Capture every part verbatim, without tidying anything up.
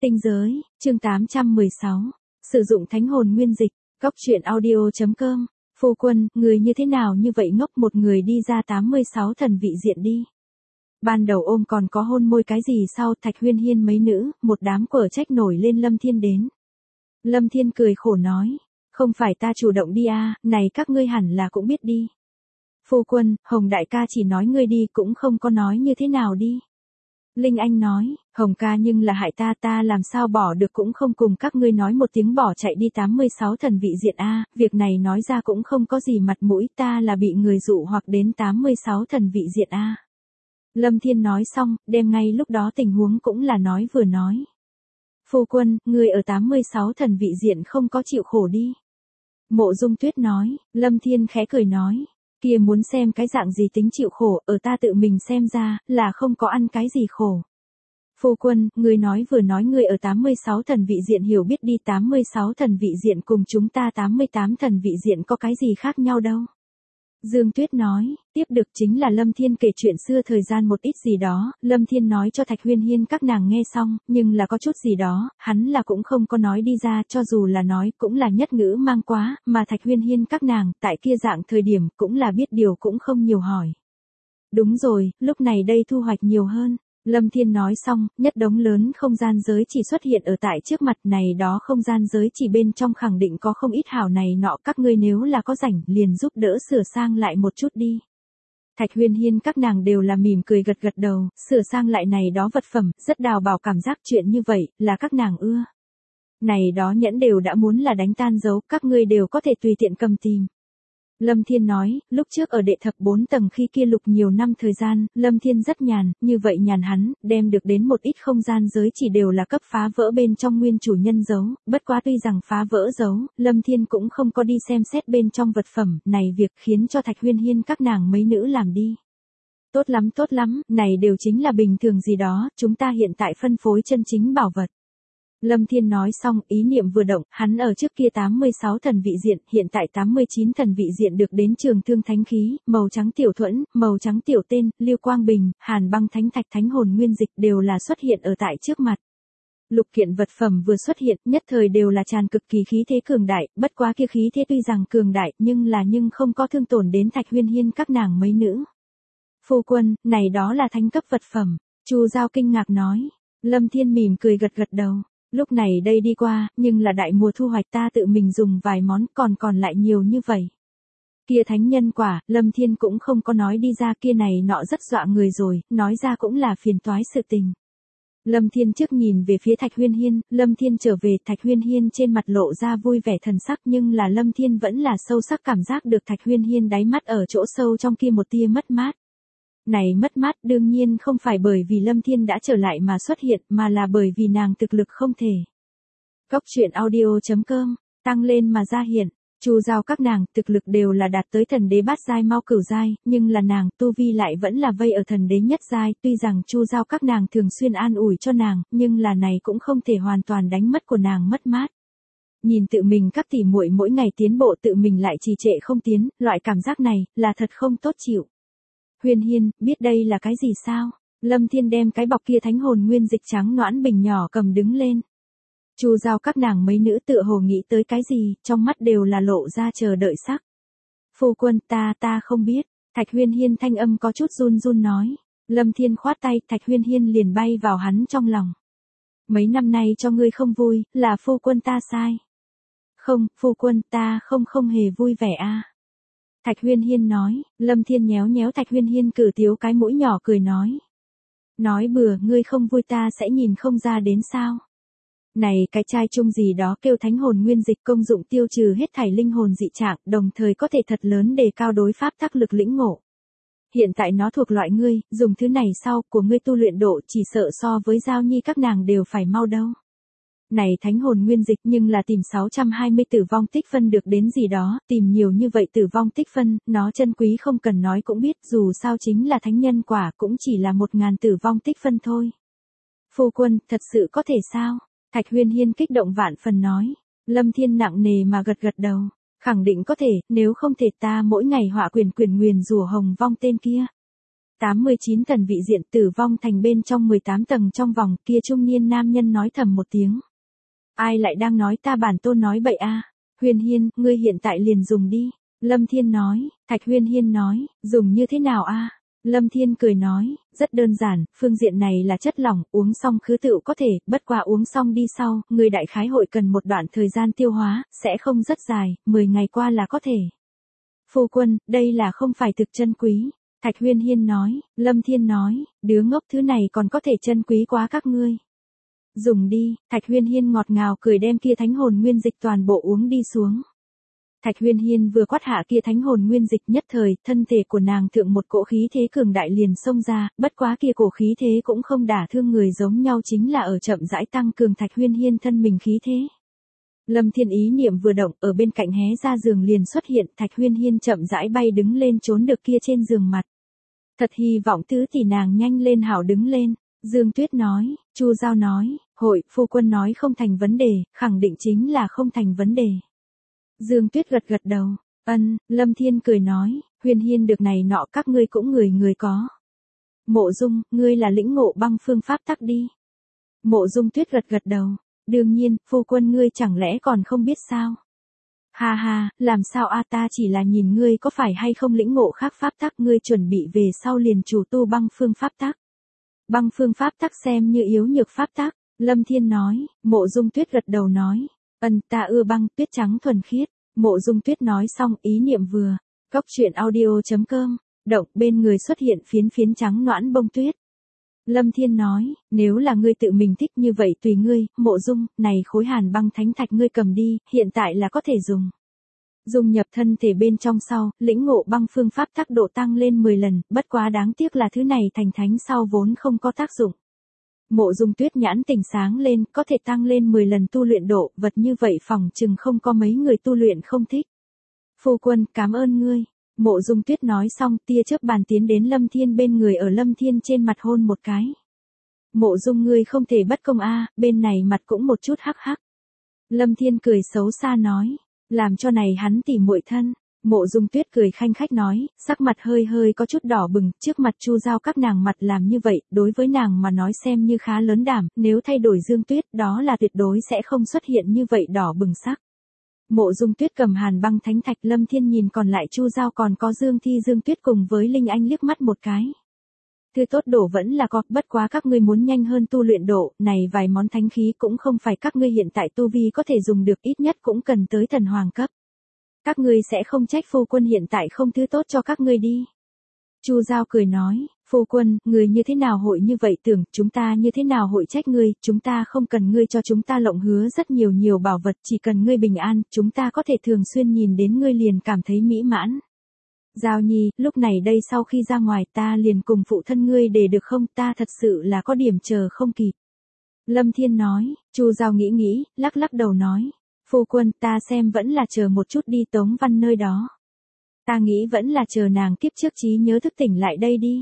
Tinh giới, chương tám trăm mười sáu. Sử dụng thánh hồn nguyên dịch, góc truyện audio chấm com. Phu quân, người như thế nào như vậy ngốc, một người đi ra tám mươi sáu thần vị diện đi. Ban đầu ôm còn có hôn môi cái gì, sau Thạch Huyên Hiên mấy nữ, một đám quở trách nổi lên Lâm Thiên đến. Lâm Thiên cười khổ nói, không phải ta chủ động đi à, này các ngươi hẳn là cũng biết đi. Phu quân, Hồng đại ca chỉ nói ngươi đi cũng không có nói như thế nào đi. Linh Anh nói, Hồng ca nhưng là hại ta, ta làm sao bỏ được, cũng không cùng các ngươi nói một tiếng bỏ chạy đi tám mươi sáu thần vị diện a, việc này nói ra cũng không có gì mặt mũi, ta là bị người dụ hoặc đến tám mươi sáu thần vị diện a. Lâm Thiên nói xong, đem ngay lúc đó tình huống cũng là nói vừa nói. Phu quân, người ở tám mươi sáu thần vị diện không có chịu khổ đi. Mộ Dung Tuyết nói, Lâm Thiên khẽ cười nói. Kia muốn xem cái dạng gì tính chịu khổ, ở ta tự mình xem ra, là không có ăn cái gì khổ. Phu quân, người nói vừa nói người ở tám mươi sáu thần vị diện hiểu biết đi, tám mươi sáu thần vị diện cùng chúng ta tám mươi tám thần vị diện có cái gì khác nhau đâu. Dương Tuyết nói, tiếp được chính là Lâm Thiên kể chuyện xưa thời gian một ít gì đó, Lâm Thiên nói cho Thạch Huyên Hiên các nàng nghe xong, nhưng là có chút gì đó, hắn là cũng không có nói đi ra, cho dù là nói cũng là nhất ngữ mang quá, mà Thạch Huyên Hiên các nàng, tại kia dạng thời điểm, cũng là biết điều cũng không nhiều hỏi. Đúng rồi, lúc này đây thu hoạch nhiều hơn. Lâm Thiên nói xong, nhất đống lớn không gian giới chỉ xuất hiện ở tại trước mặt này, đó không gian giới chỉ bên trong khẳng định có không ít hảo này nọ, các ngươi nếu là có rảnh, liền giúp đỡ sửa sang lại một chút đi. Thạch Huyên Hiên các nàng đều là mỉm cười gật gật đầu, sửa sang lại này đó vật phẩm, rất đào bảo cảm giác chuyện như vậy, là các nàng ưa. Này đó nhẫn đều đã muốn là đánh tan dấu, các ngươi đều có thể tùy tiện cầm tìm. Lâm Thiên nói, lúc trước ở đệ thập bốn tầng khi kia lục nhiều năm thời gian, Lâm Thiên rất nhàn, như vậy nhàn hắn, đem được đến một ít không gian giới chỉ đều là cấp phá vỡ bên trong nguyên chủ nhân dấu, bất quá tuy rằng phá vỡ dấu, Lâm Thiên cũng không có đi xem xét bên trong vật phẩm, này việc khiến cho Thạch Huyên Hiên các nàng mấy nữ làm đi. Tốt lắm tốt lắm, này đều chính là bình thường gì đó, chúng ta hiện tại phân phối chân chính bảo vật. Lâm Thiên nói xong, ý niệm vừa động, hắn ở trước kia tám mươi sáu thần vị diện, hiện tại tám mươi chín thần vị diện được đến trường thương thánh khí, màu trắng tiểu thuẫn, màu trắng tiểu tên, lưu quang bình, hàn băng thánh thạch thánh hồn nguyên dịch đều là xuất hiện ở tại trước mặt. Lục kiện vật phẩm vừa xuất hiện, nhất thời đều là tràn cực kỳ khí thế cường đại, bất quá kia khí thế tuy rằng cường đại, nhưng là nhưng không có thương tổn đến Thạch Huyên Hiên các nàng mấy nữ. Phu quân, này đó là thánh cấp vật phẩm, Chu Giao kinh ngạc nói. Lâm Thiên mỉm cười gật gật đầu. Lúc này đây đi qua, nhưng là đại mùa thu hoạch, ta tự mình dùng vài món, còn còn lại nhiều như vậy. Kia thánh nhân quả, Lâm Thiên cũng không có nói đi ra, kia này nọ rất dọa người rồi, nói ra cũng là phiền toái sự tình. Lâm Thiên trước nhìn về phía Thạch Huyên Hiên, Lâm Thiên trở về, Thạch Huyên Hiên trên mặt lộ ra vui vẻ thần sắc, nhưng là Lâm Thiên vẫn là sâu sắc cảm giác được Thạch Huyên Hiên đáy mắt ở chỗ sâu trong kia một tia mất mát. Này mất mát đương nhiên không phải bởi vì Lâm Thiên đã trở lại mà xuất hiện, mà là bởi vì nàng thực lực không thể. Góc truyện audio chấm com, tăng lên mà ra hiện, Chu Giao các nàng thực lực đều là đạt tới thần đế bát giai mau cửu giai, nhưng là nàng tu vi lại vẫn là vây ở thần đế nhất giai, tuy rằng Chu Giao các nàng thường xuyên an ủi cho nàng, nhưng là này cũng không thể hoàn toàn đánh mất của nàng mất mát. Nhìn tự mình các tỷ muội mỗi ngày tiến bộ, tự mình lại trì trệ không tiến, loại cảm giác này là thật không tốt chịu. Huyên Hiên, biết đây là cái gì sao? Lâm Thiên đem cái bọc kia thánh hồn nguyên dịch trắng noãn bình nhỏ cầm đứng lên. Chu Giao các nàng mấy nữ tựa hồ nghĩ tới cái gì, trong mắt đều là lộ ra chờ đợi sắc. Phu quân, ta ta không biết. Thạch Huyên Hiên thanh âm có chút run run nói. Lâm Thiên khoát tay, Thạch Huyên Hiên liền bay vào hắn trong lòng. Mấy năm nay cho ngươi không vui, là phu quân ta sai. Không, phu quân, ta không không hề vui vẻ a. À. Thạch Huyên Hiên nói, Lâm Thiên nhéo nhéo Thạch Huyên Hiên cử tiếu cái mũi nhỏ cười nói. Nói bừa, ngươi không vui ta sẽ nhìn không ra đến sao. Này cái chai chung gì đó kêu thánh hồn nguyên dịch, công dụng tiêu trừ hết thảy linh hồn dị trạng, đồng thời có thể thật lớn đề cao đối pháp tác lực lĩnh ngộ. Hiện tại nó thuộc loại ngươi, dùng thứ này sau của ngươi tu luyện độ chỉ sợ so với Giao Nhi các nàng đều phải mau đâu. Này thánh hồn nguyên dịch nhưng là tìm sáu trăm hai mươi tử vong tích phân được đến gì đó, tìm nhiều như vậy tử vong tích phân, nó chân quý không cần nói cũng biết, dù sao chính là thánh nhân quả cũng chỉ là một ngàn tử vong tích phân thôi. Phu quân, thật sự có thể sao? Thạch Huyên Hiên kích động vạn phần nói. Lâm Thiên nặng nề mà gật gật đầu. Khẳng định có thể, nếu không thể ta mỗi ngày họa quyền quyền nguyền rủa Hồng Vong tên kia. tám mươi chín thần vị diện tử vong thành bên trong mười tám tầng trong vòng, kia trung niên nam nhân nói thầm một tiếng. Ai lại đang nói ta bản tôn nói bậy a? À? Huyền Hiên, ngươi hiện tại liền dùng đi. Lâm Thiên nói. Thạch Huyền Hiên nói, dùng như thế nào a? À? Lâm Thiên cười nói, rất đơn giản, phương diện này là chất lỏng, uống xong khứ tựu có thể, bất quá uống xong đi sau, người đại khái hội cần một đoạn thời gian tiêu hóa, sẽ không rất dài, mười ngày qua là có thể. Phu quân, đây là không phải thực chân quý. Thạch Huyền Hiên nói. Lâm Thiên nói, đứa ngốc thứ này còn có thể chân quý quá các ngươi. Dùng đi. Thạch Huyền Hiên ngọt ngào cười đem kia thánh hồn nguyên dịch toàn bộ uống đi xuống. Thạch Huyền Hiên vừa quát hạ kia thánh hồn nguyên dịch nhất thời, thân thể của nàng thượng một cỗ khí thế cường đại liền xông ra, bất quá kia cổ khí thế cũng không đả thương người giống nhau, chính là ở chậm rãi tăng cường Thạch Huyền Hiên thân mình khí thế. Lâm Thiên ý niệm vừa động, ở bên cạnh hé ra giường liền xuất hiện, Thạch Huyền Hiên chậm rãi bay đứng lên trốn được kia trên giường mặt. Thật hy vọng tứ tỷ nàng nhanh lên hảo đứng lên. Dương Tuyết nói. Chu Giao nói, hội, phu quân nói không thành vấn đề, khẳng định chính là không thành vấn đề. Dương Tuyết gật gật đầu. Ân. Lâm Thiên cười nói, Huyền Hiên được này nọ các ngươi cũng người người có. Mộ Dung, ngươi là lĩnh ngộ băng phương pháp tắc đi. Mộ Dung Tuyết gật gật đầu. Đương nhiên, phu quân ngươi chẳng lẽ còn không biết sao? Ha ha, làm sao a, ta chỉ là nhìn ngươi có phải hay không lĩnh ngộ khác pháp tắc, ngươi chuẩn bị về sau liền chủ tu băng phương pháp tắc. Băng phương pháp tắc xem như yếu nhược pháp tắc. Lâm Thiên nói. Mộ Dung Tuyết gật đầu nói, ân, ta ưa băng tuyết trắng thuần khiết. Mộ Dung Tuyết nói xong, ý niệm vừa. Cốc truyện audio chấm com, động, bên người xuất hiện phiến phiến trắng noãn bông tuyết. Lâm Thiên nói, nếu là ngươi tự mình thích như vậy tùy ngươi. Mộ Dung, này khối hàn băng thánh thạch ngươi cầm đi, hiện tại là có thể dùng. Dung nhập thân thể bên trong sau, lĩnh ngộ băng phương pháp tác độ tăng lên mười lần, bất quá đáng tiếc là thứ này thành thánh sau vốn không có tác dụng. Mộ Dung Tuyết nhãn tỉnh sáng lên, có thể tăng lên mười lần tu luyện độ, vật như vậy phòng chừng không có mấy người tu luyện không thích. Phu quân, cảm ơn ngươi. Mộ Dung Tuyết nói xong, tia chớp bàn tiến đến Lâm Thiên bên người, ở Lâm Thiên trên mặt hôn một cái. Mộ Dung ngươi không thể bất công a, bên này mặt cũng một chút hắc hắc. Lâm Thiên cười xấu xa nói, làm cho này hắn tỉ muội thân. Mộ Dung Tuyết cười khanh khách nói, sắc mặt hơi hơi có chút đỏ bừng, trước mặt Chu Giao các nàng mặt làm như vậy, đối với nàng mà nói xem như khá lớn đảm, nếu thay đổi Dương Tuyết, đó là tuyệt đối sẽ không xuất hiện như vậy đỏ bừng sắc. Mộ Dung Tuyết cầm hàn băng thánh thạch, Lâm Thiên nhìn còn lại Chu Giao còn có Dương Thi Dương Tuyết cùng với Linh Anh liếc mắt một cái. Thứ tốt đổ vẫn là có, bất quá các ngươi muốn nhanh hơn tu luyện độ, này vài món thánh khí cũng không phải các ngươi hiện tại tu vi có thể dùng được, ít nhất cũng cần tới thần hoàng cấp. Các ngươi sẽ không trách phu quân hiện tại không thứ tốt cho các ngươi đi. Chu Giao cười nói, phu quân, người như thế nào hội như vậy tưởng, chúng ta như thế nào hội trách ngươi, chúng ta không cần ngươi cho chúng ta lộng hứa rất nhiều nhiều bảo vật, chỉ cần ngươi bình an, chúng ta có thể thường xuyên nhìn đến ngươi liền cảm thấy mỹ mãn. Giao Nhi, lúc này đây sau khi ra ngoài ta liền cùng phụ thân ngươi để được không, ta thật sự là có điểm chờ không kịp. Lâm Thiên nói. Chu Giao nghĩ nghĩ, lắc lắc đầu nói, phu quân, ta xem vẫn là chờ một chút đi Tống Văn nơi đó. Ta nghĩ vẫn là chờ nàng kiếp trước trí nhớ thức tỉnh lại đây đi.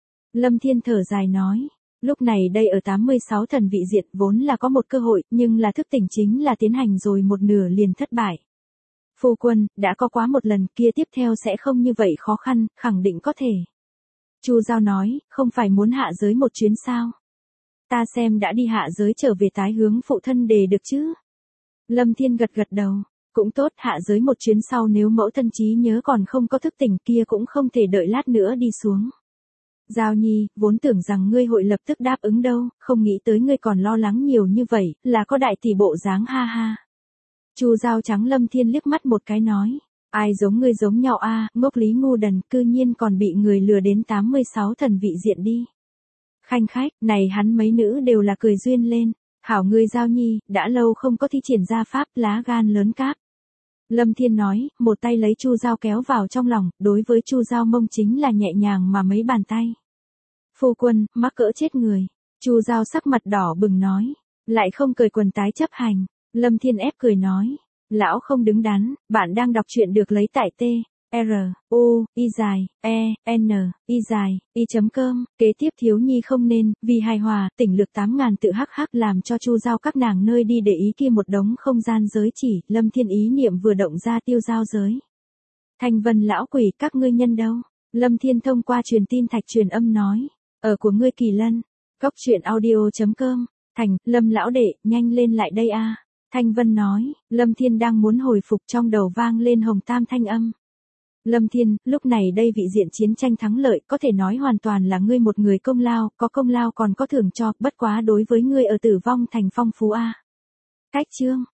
Lâm Thiên thở dài nói, lúc này đây ở tám mươi sáu thần vị diện vốn là có một cơ hội, nhưng là thức tỉnh chính là tiến hành rồi một nửa liền thất bại. Phu quân, đã có quá một lần, kia tiếp theo sẽ không như vậy khó khăn, khẳng định có thể. Chu Giao nói, không phải muốn hạ giới một chuyến sao? Ta xem đã đi hạ giới trở về tái hướng phụ thân đề được chứ? Lâm Thiên gật gật đầu, cũng tốt, hạ giới một chuyến sau nếu mẫu thân trí nhớ còn không có thức tỉnh kia cũng không thể đợi lát nữa đi xuống. Giao Nhi, vốn tưởng rằng ngươi hội lập tức đáp ứng đâu, không nghĩ tới ngươi còn lo lắng nhiều như vậy, là có đại tỷ bộ dáng ha ha. Chu Giao trắng Lâm Thiên liếc mắt một cái nói, ai giống ngươi giống nhau a, ngốc lý ngu đần, cư nhiên còn bị người lừa đến tám mươi sáu thần vị diện đi. Khanh khách, này hắn mấy nữ đều là cười duyên lên, hảo ngươi Giao Nhi, đã lâu không có thi triển ra pháp, lá gan lớn cáp. Lâm Thiên nói, một tay lấy Chu Giao kéo vào trong lòng, đối với Chu Giao mông chính là nhẹ nhàng mà mấy bàn tay. Phu quân, mắc cỡ chết người. Chu Giao sắc mặt đỏ bừng nói, lại không cười quần tái chấp hành. Lâm Thiên ép cười nói, lão không đứng đắn, bạn đang đọc truyện được lấy tại T, R, U, Y dài, E, N, Y dài, Y chấm com, kế tiếp thiếu nhi không nên, vì hài hòa, tỉnh lược tám ngàn tự hắc hắc làm cho Chu Giao các nàng nơi đi để ý kia một đống không gian giới chỉ, Lâm Thiên ý niệm vừa động ra tiêu giao giới. Thanh Vân lão quỷ, các ngươi nhân đâu? Lâm Thiên thông qua truyền tin thạch truyền âm nói. Ở của ngươi Kỳ Lân. Cốc truyện audio.com. Thành, Lâm lão đệ, nhanh lên lại đây a. Thanh Vân nói, Lâm Thiên đang muốn hồi phục trong đầu vang lên Hồng Tam thanh âm. Lâm Thiên, lúc này đây vị diện chiến tranh thắng lợi có thể nói hoàn toàn là ngươi một người công lao, có công lao còn có thưởng cho, bất quá đối với ngươi ở Tử Vong Thành phong phú a. Cách chương,